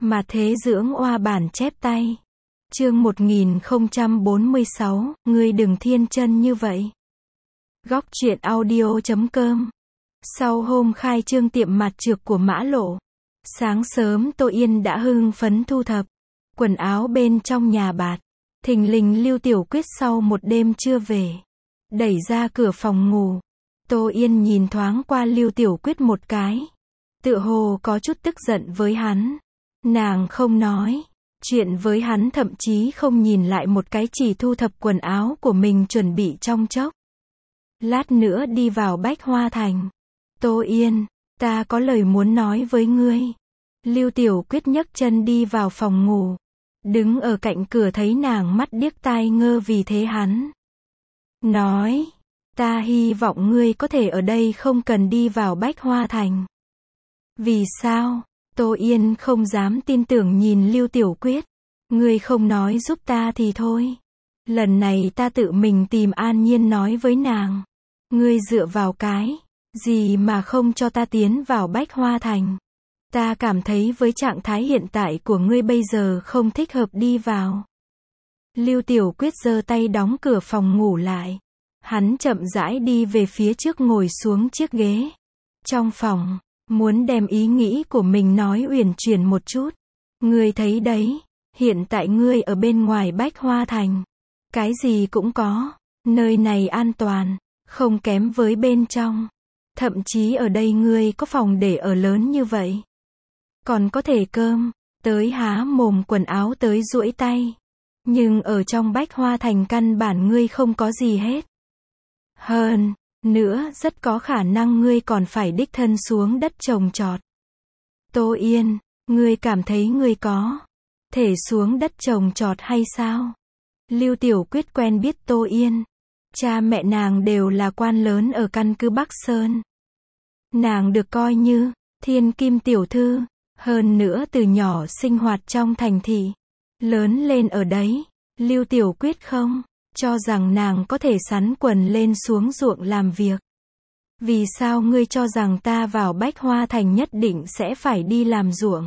Mà thế dưỡng oa bản chép tay. Chương 1046, ngươi đừng thiên chân như vậy. Góc truyện audio.com. Sau hôm khai trương tiệm mặt trược của Mã Lộ, sáng sớm Tô Yên đã hưng phấn thu thập quần áo bên trong nhà bạt. Thình lình Lưu Tiểu Quyết sau một đêm chưa về, đẩy ra cửa phòng ngủ. Tô Yên nhìn thoáng qua Lưu Tiểu Quyết một cái, tựa hồ có chút tức giận với hắn. Nàng không nói chuyện với hắn, thậm chí không nhìn lại một cái, chỉ thu thập quần áo của mình chuẩn bị trong chốc lát nữa đi vào Bách Hoa Thành. Tô Yên, ta có lời muốn nói với ngươi. Lưu Tiểu Quyết nhấc chân đi vào phòng ngủ, đứng ở cạnh cửa thấy nàng mắt điếc tai ngơ, vì thế hắn nói, ta hy vọng ngươi có thể ở đây, không cần đi vào Bách Hoa Thành. Vì sao? Tô Yên không dám tin tưởng nhìn Lưu Tiểu Quyết. Ngươi không nói giúp ta thì thôi. Lần này ta tự mình tìm An Nhiên nói với nàng. Ngươi dựa vào cái gì mà không cho ta tiến vào Bách Hoa Thành? Ta cảm thấy với trạng thái hiện tại của ngươi bây giờ không thích hợp đi vào. Lưu Tiểu Quyết giơ tay đóng cửa phòng ngủ lại. Hắn chậm rãi đi về phía trước, ngồi xuống chiếc ghế trong phòng, muốn đem ý nghĩ của mình nói uyển chuyển một chút. Ngươi thấy đấy, hiện tại ngươi ở bên ngoài Bách Hoa Thành, cái gì cũng có, nơi này an toàn, không kém với bên trong. Thậm chí ở đây ngươi có phòng để ở lớn như vậy, còn có thể cơm, tới há mồm, quần áo tới duỗi tay. Nhưng ở trong Bách Hoa Thành căn bản ngươi không có gì hết. Hơn nữa, rất có khả năng ngươi còn phải đích thân xuống đất trồng trọt. Tô Yên, ngươi cảm thấy ngươi có thể xuống đất trồng trọt hay sao? Lưu Tiểu Quyết quen biết Tô Yên. Cha mẹ nàng đều là quan lớn ở căn cứ Bắc Sơn. Nàng được coi như thiên kim tiểu thư. Hơn nữa từ nhỏ sinh hoạt trong thành thị, lớn lên ở đấy. Lưu Tiểu Quyết không cho rằng nàng có thể sắn quần lên xuống ruộng làm việc. Vì sao ngươi cho rằng ta vào Bách Hoa Thành nhất định sẽ phải đi làm ruộng?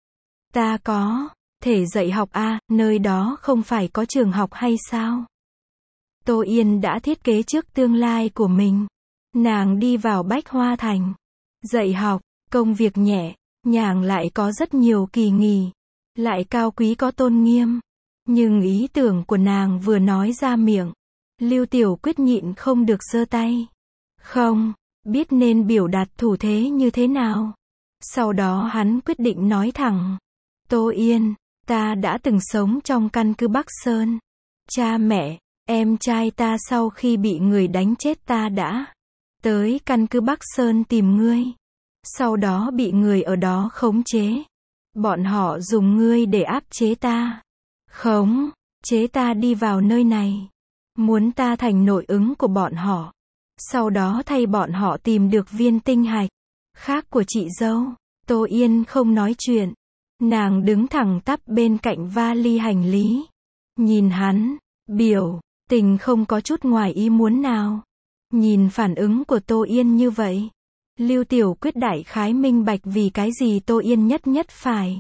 Ta có thể dạy học à, nơi đó không phải có trường học hay sao? Tô Yên đã thiết kế trước tương lai của mình. Nàng đi vào Bách Hoa Thành, dạy học, công việc nhẹ nhàng, lại có rất nhiều kỳ nghỉ, lại cao quý có tôn nghiêm. Nhưng ý tưởng của nàng vừa nói ra miệng, Lưu Tiểu Quyết nhịn không được giơ tay. Không biết nên biểu đạt thủ thế như thế nào. Sau đó hắn quyết định nói thẳng. Tô Yên, ta đã từng sống trong căn cứ Bắc Sơn. Cha mẹ, em trai ta sau khi bị người đánh chết, ta đã tới căn cứ Bắc Sơn tìm ngươi. Sau đó bị người ở đó khống chế. Bọn họ dùng ngươi để áp chế ta, khống chế ta đi vào nơi này, muốn ta thành nội ứng của bọn họ. Sau đó thay bọn họ tìm được viên tinh hạch khác của chị dâu. Tô Yên không nói chuyện. Nàng đứng thẳng tắp bên cạnh vali hành lý, nhìn hắn, biểu tình không có chút ngoài ý muốn nào. Nhìn phản ứng của Tô Yên như vậy, Lưu Tiểu Quyết đại khái minh bạch vì cái gì Tô Yên nhất phải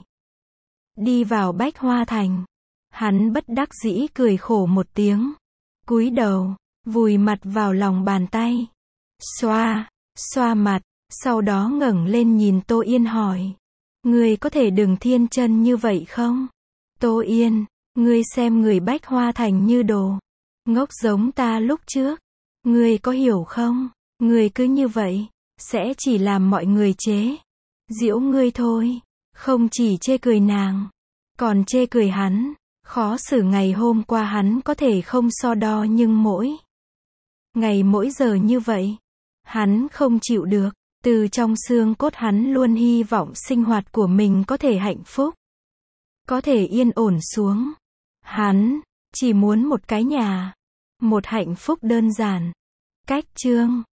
đi vào Bách Hoa Thành. Hắn bất đắc dĩ cười khổ một tiếng, cúi đầu, vùi mặt vào lòng bàn tay, xoa mặt, sau đó ngẩng lên nhìn Tô Yên hỏi, ngươi có thể đừng thiên chân như vậy không? Tô Yên, ngươi xem người Bách Hoa Thành như đồ ngốc giống ta lúc trước, ngươi có hiểu không? Ngươi cứ như vậy sẽ chỉ làm mọi người chế giễu ngươi thôi. Không chỉ chê cười nàng, còn chê cười hắn. Khó xử ngày hôm qua hắn có thể không so đo, nhưng mỗi ngày mỗi giờ như vậy, hắn không chịu được. Từ trong xương cốt hắn luôn hy vọng sinh hoạt của mình có thể hạnh phúc, có thể yên ổn xuống. Hắn chỉ muốn một cái nhà, một hạnh phúc đơn giản. Cách chương